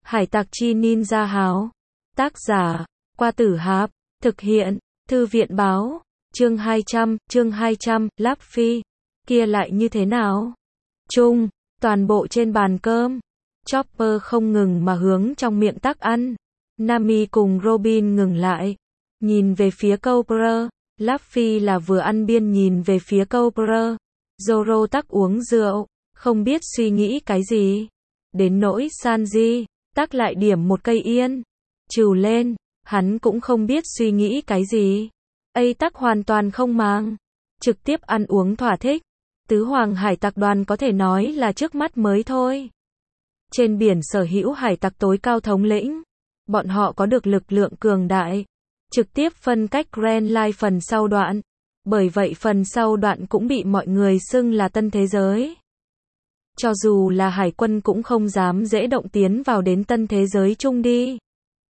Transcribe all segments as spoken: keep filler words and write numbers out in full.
Hải tặc chi ninja háo. Tác giả, Qua Tử Hạp. Thực hiện, Thư viện báo. Chương hai trăm, chương hai trăm, Luffy. Kia lại như thế nào? Chung, toàn bộ trên bàn cơm. Chopper không ngừng mà hướng trong miệng tắc ăn. Nami cùng Robin ngừng lại. Nhìn về phía Cobra. Luffy là vừa ăn biên nhìn về phía Cobra. Zoro tắc uống rượu, không biết suy nghĩ cái gì. Đến nỗi Sanji, tắc lại điểm một cây yên. Trừ lên, hắn cũng không biết suy nghĩ cái gì. A tắc hoàn toàn không màng. Trực tiếp ăn uống thỏa thích. Tứ hoàng hải tặc đoàn có thể nói là trước mắt mới thôi. Trên biển sở hữu hải tặc tối cao thống lĩnh. Bọn họ có được lực lượng cường đại. Trực tiếp phân cách Grand Line phần sau đoạn. Bởi vậy phần sau đoạn cũng bị mọi người xưng là tân thế giới. Cho dù là hải quân cũng không dám dễ động tiến vào đến tân thế giới chung đi.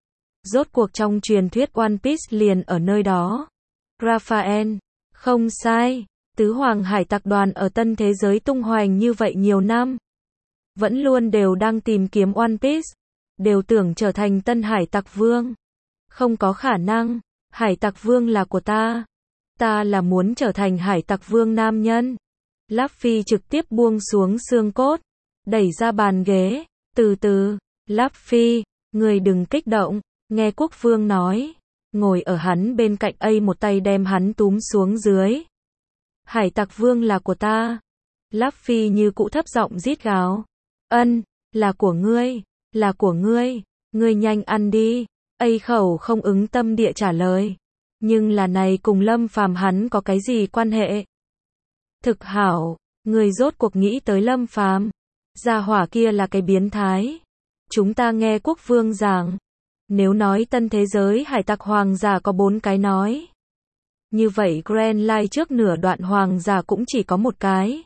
Rốt cuộc trong truyền thuyết One Piece liền ở nơi đó. Raphael, không sai, tứ hoàng hải tặc đoàn ở tân thế giới tung hoành như vậy nhiều năm. Vẫn luôn đều đang tìm kiếm One Piece. Đều tưởng trở thành tân hải tặc vương. Không có khả năng, hải tặc vương là của ta. Ta là muốn trở thành hải tặc vương nam nhân. Luffy trực tiếp buông xuống xương cốt. Đẩy ra bàn ghế. Từ từ, Luffy, người đừng kích động. Nghe quốc vương nói. Ngồi ở hắn bên cạnh A một tay đem hắn túm xuống dưới. Hải tặc vương là của ta. Luffy như cũ thấp giọng rít gào. Ân, là của ngươi, là của ngươi, ngươi nhanh ăn đi. A khẩu không ứng tâm địa trả lời. Nhưng là này cùng Lâm Phàm hắn có cái gì quan hệ? Thực hảo, người rốt cuộc nghĩ tới Lâm Phàm. Gia hỏa kia là cái biến thái. Chúng ta nghe quốc vương giảng. Nếu nói tân thế giới hải tặc hoàng giả có bốn cái nói. Như vậy Grand Line trước nửa đoạn hoàng giả cũng chỉ có một cái.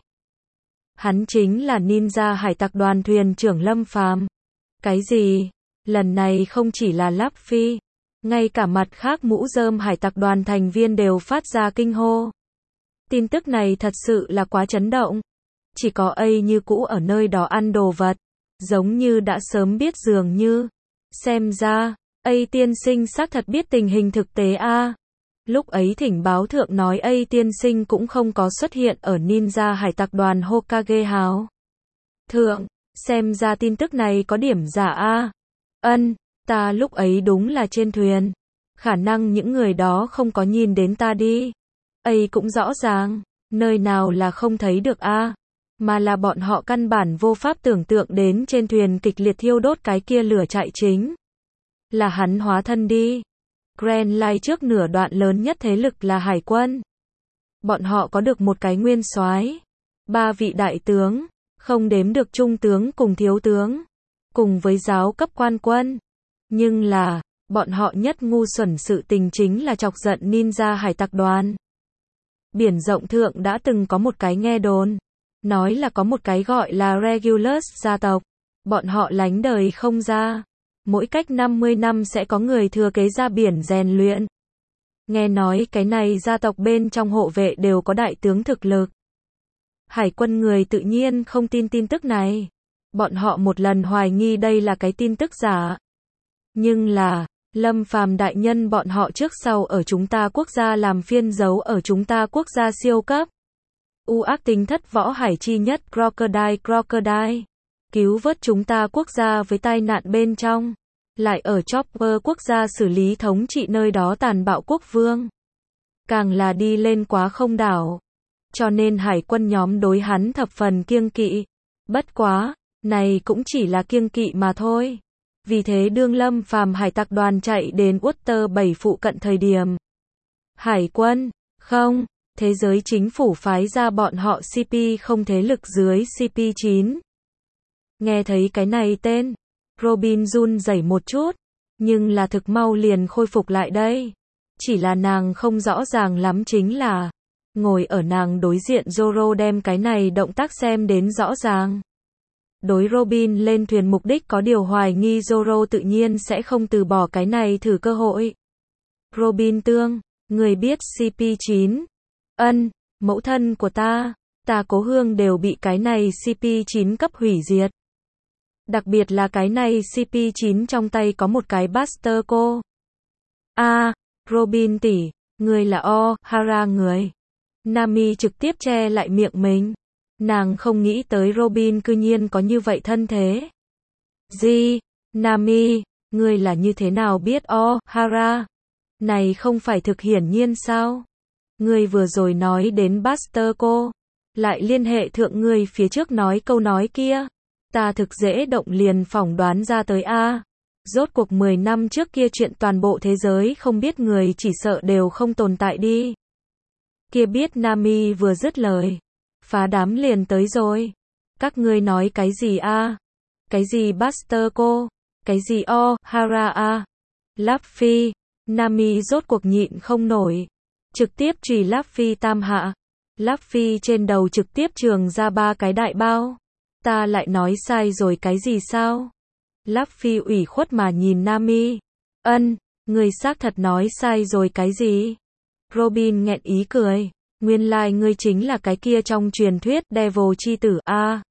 Hắn chính là ninja hải tặc đoàn thuyền trưởng Lâm Phàm. Cái gì? Lần này không chỉ là Luffy. Ngay cả mặt khác mũ rơm hải tặc đoàn thành viên đều phát ra kinh hô. Tin tức này thật sự là quá chấn động. Chỉ có A như cũ ở nơi đó ăn đồ vật. Giống như đã sớm biết dường như. Xem ra, A tiên sinh xác thật biết tình hình thực tế a. Lúc ấy thỉnh báo thượng nói A tiên sinh cũng không có xuất hiện ở ninja hải tặc đoàn Hokage hào. Thượng, xem ra tin tức này có điểm giả a. Ân, ta lúc ấy đúng là trên thuyền. Khả năng những người đó không có nhìn đến ta đi. A cũng rõ ràng, nơi nào là không thấy được a, mà là bọn họ căn bản vô pháp tưởng tượng đến trên thuyền kịch liệt thiêu đốt cái kia lửa chạy chính. Là hắn hóa thân đi. Grand Line trước nửa đoạn lớn nhất thế lực là hải quân. Bọn họ có được một cái nguyên soái, ba vị đại tướng, không đếm được trung tướng cùng thiếu tướng, cùng với giáo cấp quan quân. Nhưng là, bọn họ nhất ngu xuẩn sự tình chính là chọc giận ninja hải tặc đoàn. Biển rộng thượng đã từng có một cái nghe đồn, nói là có một cái gọi là Regulus gia tộc, bọn họ lánh đời không ra. Mỗi cách năm mươi năm sẽ có người thừa kế ra biển rèn luyện. Nghe nói cái này gia tộc bên trong hộ vệ đều có đại tướng thực lực. Hải quân người tự nhiên không tin tin tức này. Bọn họ một lần hoài nghi đây là cái tin tức giả. Nhưng là, Lâm Phàm đại nhân bọn họ trước sau ở chúng ta quốc gia làm phiên dấu ở chúng ta quốc gia siêu cấp. U ác tính thất võ hải chi nhất Crocodile Crocodile. Cứu vớt chúng ta quốc gia với tai nạn bên trong. Lại ở Chopper quốc gia xử lý thống trị nơi đó tàn bạo quốc vương. Càng là đi lên quá không đảo. Cho nên hải quân nhóm đối hắn thập phần kiêng kỵ. Bất quá, này cũng chỉ là kiêng kỵ mà thôi. Vì thế đương Lâm Phàm hải tặc đoàn chạy đến Water bảy phụ cận thời điểm. Hải quân, không, thế giới chính phủ phái ra bọn họ xê pê không thế lực dưới xê pê chín. Nghe thấy cái này tên, Robin run rẩy một chút, nhưng là thực mau liền khôi phục lại đây. Chỉ là nàng không rõ ràng lắm chính là, ngồi ở nàng đối diện Zoro đem cái này động tác xem đến rõ ràng. Đối Robin lên thuyền mục đích có điều hoài nghi Zoro tự nhiên sẽ không từ bỏ cái này thử cơ hội. Robin tương, người biết xê pê chín. Ân, mẫu thân của ta, ta cố hương đều bị cái này xê pê chín cấp hủy diệt. Đặc biệt là cái này xê pê chín trong tay có một cái Buster cô. A, à, Robin tỷ, người là O'Hara người. Nami trực tiếp che lại miệng mình. Nàng không nghĩ tới Robin cư nhiên có như vậy thân thế. Gì? Nami, người là như thế nào biết O'Hara? Này không phải thực hiển nhiên sao? Người vừa rồi nói đến Buster cô, lại liên hệ thượng người phía trước nói câu nói kia. Ta thực dễ động liền phỏng đoán ra tới a. Rốt cuộc mười năm trước kia chuyện toàn bộ thế giới không biết người chỉ sợ đều không tồn tại đi. Kia biết Nami vừa dứt lời, phá đám liền tới rồi. Các ngươi nói cái gì a? Cái gì Buster cô? Cái gì O'Hara a? Luffy, Nami rốt cuộc nhịn không nổi, trực tiếp chùy Luffy tam hạ. Luffy trên đầu trực tiếp trường ra ba cái đại bao. Ta lại nói sai rồi cái gì sao? Luffy ủy khuất mà nhìn Nami. Ân, người xác thật nói sai rồi cái gì? Robin nghẹn ý cười. Nguyên lai like ngươi chính là cái kia trong truyền thuyết Devil chi tử a. À,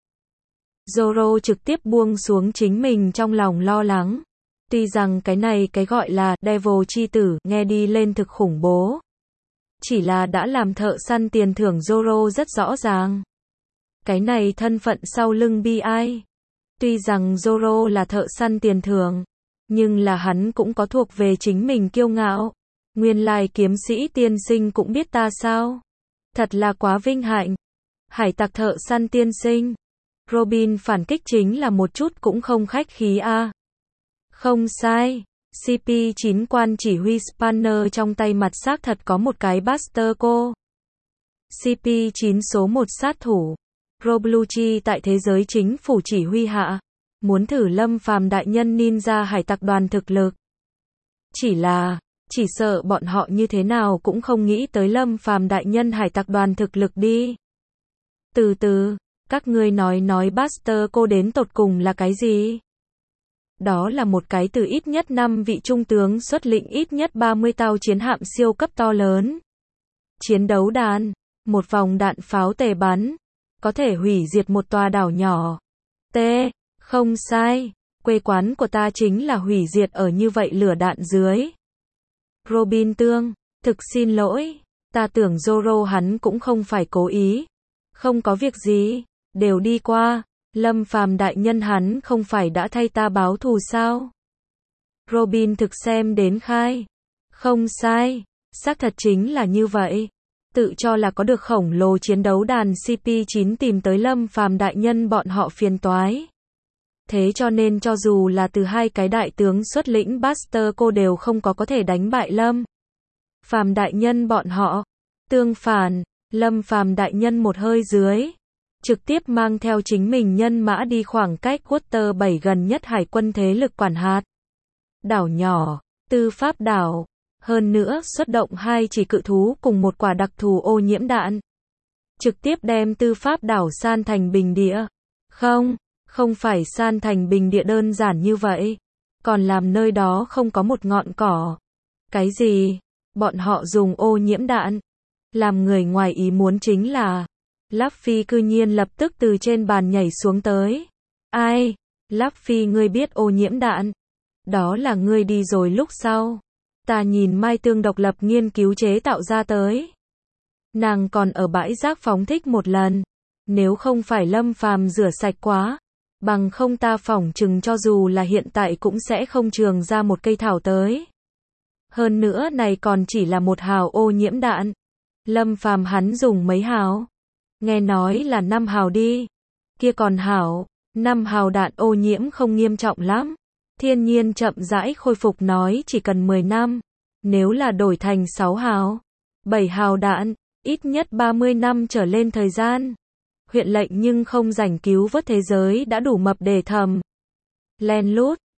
Zoro trực tiếp buông xuống chính mình trong lòng lo lắng. Tuy rằng cái này cái gọi là Devil chi tử nghe đi lên thực khủng bố. Chỉ là đã làm thợ săn tiền thưởng Zoro rất rõ ràng. Cái này thân phận sau lưng bi ai. Tuy rằng Zoro là thợ săn tiền thưởng, nhưng là hắn cũng có thuộc về chính mình kiêu ngạo. Nguyên lai kiếm sĩ tiên sinh cũng biết ta sao? Thật là quá vinh hạnh. Hải tặc thợ săn tiên sinh. Robin phản kích chính là một chút cũng không khách khí a. À. Không sai. xê pê chín quan chỉ huy Spanner trong tay mặt xác thật có một cái Buster cô. xê pê chín số một sát thủ. Robluchi tại thế giới chính phủ chỉ huy hạ. Muốn thử Lâm Phàm đại nhân ninja hải tặc đoàn thực lực. Chỉ là, chỉ sợ bọn họ như thế nào cũng không nghĩ tới Lâm Phàm đại nhân hải tặc đoàn thực lực đi. Từ từ, các ngươi nói nói Buster cô đến tột cùng là cái gì? Đó là một cái từ ít nhất năm vị trung tướng xuất lĩnh ít nhất ba mươi tàu chiến hạm siêu cấp to lớn. Chiến đấu đàn, một vòng đạn pháo tề bắn, có thể hủy diệt một tòa đảo nhỏ. T, không sai, quê quán của ta chính là hủy diệt ở như vậy lửa đạn dưới. Robin Tương, thực xin lỗi, ta tưởng Zoro hắn cũng không phải cố ý. Không có việc gì, đều đi qua, Lâm Phàm đại nhân hắn không phải đã thay ta báo thù sao? Robin thực xem đến khai. Không sai, xác thật chính là như vậy. Tự cho là có được khổng lồ chiến đấu đàn xê pê chín tìm tới Lâm Phàm đại nhân bọn họ phiền toái. Thế cho nên cho dù là từ hai cái đại tướng xuất lĩnh Buster cô đều không có có thể đánh bại Lâm Phàm đại nhân bọn họ. Tương phản, Lâm Phàm đại nhân một hơi dưới, trực tiếp mang theo chính mình nhân mã đi khoảng cách Quarter bảy gần nhất hải quân thế lực quản hạt. Đảo nhỏ, Tư Pháp đảo, hơn nữa xuất động hai chỉ cự thú cùng một quả đặc thù ô nhiễm đạn. Trực tiếp đem Tư Pháp đảo san thành bình địa. Không, không phải san thành bình địa đơn giản như vậy. Còn làm nơi đó không có một ngọn cỏ. Cái gì? Bọn họ dùng ô nhiễm đạn. Làm người ngoài ý muốn chính là Luffy cư nhiên lập tức từ trên bàn nhảy xuống tới. Ai? Luffy ngươi biết ô nhiễm đạn? Đó là ngươi đi rồi lúc sau. Ta nhìn Mai Tương độc lập nghiên cứu chế tạo ra tới. Nàng còn ở bãi rác phóng thích một lần. Nếu không phải Lâm Phàm rửa sạch quá, bằng không ta phỏng chừng cho dù là hiện tại cũng sẽ không trường ra một cây thảo tới. Hơn nữa này còn chỉ là một hào ô nhiễm đạn. Lâm Phàm hắn dùng mấy hào? Nghe nói là năm hào đi. Kia còn hảo, năm hào đạn ô nhiễm không nghiêm trọng lắm. Thiên nhiên chậm rãi khôi phục nói chỉ cần mười năm. Nếu là đổi thành sáu hào, bảy hào đạn, ít nhất ba mươi năm trở lên thời gian. Huyện lệnh nhưng không rảnh cứu vớt thế giới đã đủ mập để thầm. Len lút,